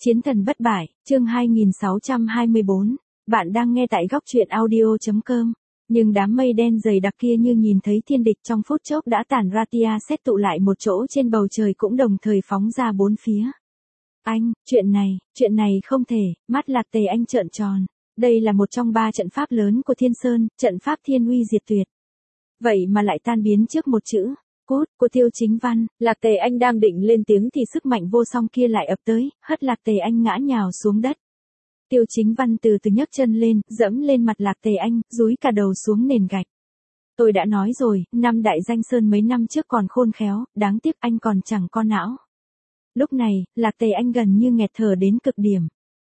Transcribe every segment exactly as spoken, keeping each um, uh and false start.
Chiến thần bất bại, chương hai nghìn sáu trăm hai mươi bốn. Bạn đang nghe tại góc truyện audio chấm com. Nhưng đám mây đen dày đặc kia như nhìn thấy thiên địch trong phút chốc đã tản ra tia sét tụ lại một chỗ trên bầu trời cũng đồng thời phóng ra bốn phía. Anh, chuyện này, chuyện này không thể, mắt Lạc Tề Anh trợn tròn. Đây là một trong ba trận pháp lớn của Thiên Sơn, trận pháp thiên uy diệt tuyệt. Vậy mà lại tan biến trước một chữ cút của Tiêu Chính Văn. Lạc Tề Anh đang định lên tiếng thì sức mạnh vô song kia lại ập tới, hất Lạc Tề Anh ngã nhào xuống đất. Tiêu Chính Văn từ từ nhấc chân lên, dẫm lên mặt Lạc Tề Anh, dúi cả đầu xuống nền gạch. Tôi đã nói rồi, năm đại danh sơn mấy năm trước còn khôn khéo, đáng tiếc anh còn chẳng có não. Lúc này, Lạc Tề Anh gần như nghẹt thở đến cực điểm.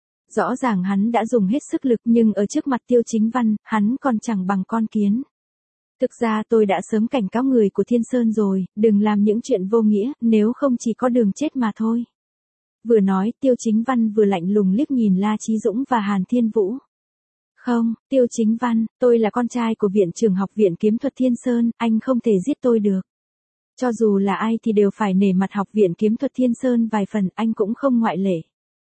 Rõ ràng hắn đã dùng hết sức lực nhưng ở trước mặt Tiêu Chính Văn, hắn còn chẳng bằng con kiến. Thực ra tôi đã sớm cảnh cáo người của Thiên Sơn rồi, đừng làm những chuyện vô nghĩa, nếu không chỉ có đường chết mà thôi. Vừa nói, Tiêu Chính Văn vừa lạnh lùng liếc nhìn La Chí Dũng và Hàn Thiên Vũ. Không, Tiêu Chính Văn, tôi là con trai của viện trưởng học viện kiếm thuật Thiên Sơn, anh không thể giết tôi được. Cho dù là ai thì đều phải nể mặt học viện kiếm thuật Thiên Sơn vài phần, anh cũng không ngoại lệ.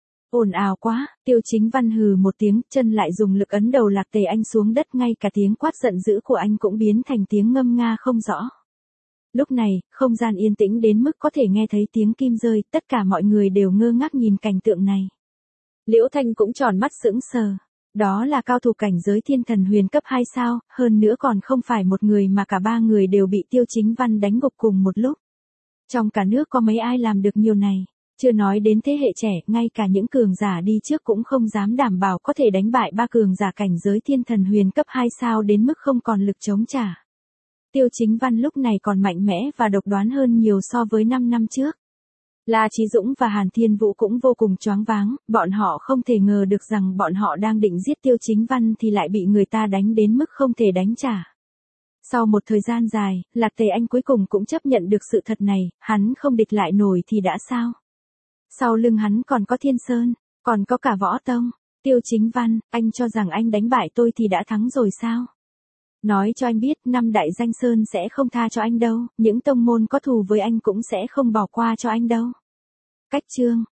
Ồn ào quá, Tiêu Chính Văn hừ một tiếng, chân lại dùng lực ấn đầu Lạc Tề Anh xuống đất, ngay cả tiếng quát giận dữ của anh cũng biến thành tiếng ngâm nga không rõ. Lúc này, không gian yên tĩnh đến mức có thể nghe thấy tiếng kim rơi, tất cả mọi người đều ngơ ngác nhìn cảnh tượng này. Liễu Thanh cũng tròn mắt sững sờ. Đó là cao thủ cảnh giới thiên thần huyền cấp hai sao, hơn nữa còn không phải một người mà cả ba người đều bị Tiêu Chính Văn đánh gục cùng một lúc. Trong cả nước có mấy ai làm được nhiều này. Chưa nói đến thế hệ trẻ, ngay cả những cường giả đi trước cũng không dám đảm bảo có thể đánh bại ba cường giả cảnh giới thiên thần huyền cấp hai sao đến mức không còn lực chống trả. Tiêu Chính Văn lúc này còn mạnh mẽ và độc đoán hơn nhiều so với năm năm trước. La Chí Dũng và Hàn Thiên Vũ cũng vô cùng choáng váng, bọn họ không thể ngờ được rằng bọn họ đang định giết Tiêu Chính Văn thì lại bị người ta đánh đến mức không thể đánh trả. Sau một thời gian dài, Lạc Tề Anh cuối cùng cũng chấp nhận được sự thật này, hắn không địch lại nổi thì đã sao? Sau lưng hắn còn có Thiên Sơn, còn có cả Võ Tông. Tiêu Chính Văn, anh cho rằng anh đánh bại tôi thì đã thắng rồi sao? Nói cho anh biết, năm đại danh sơn sẽ không tha cho anh đâu, những tông môn có thù với anh cũng sẽ không bỏ qua cho anh đâu. Cách chương,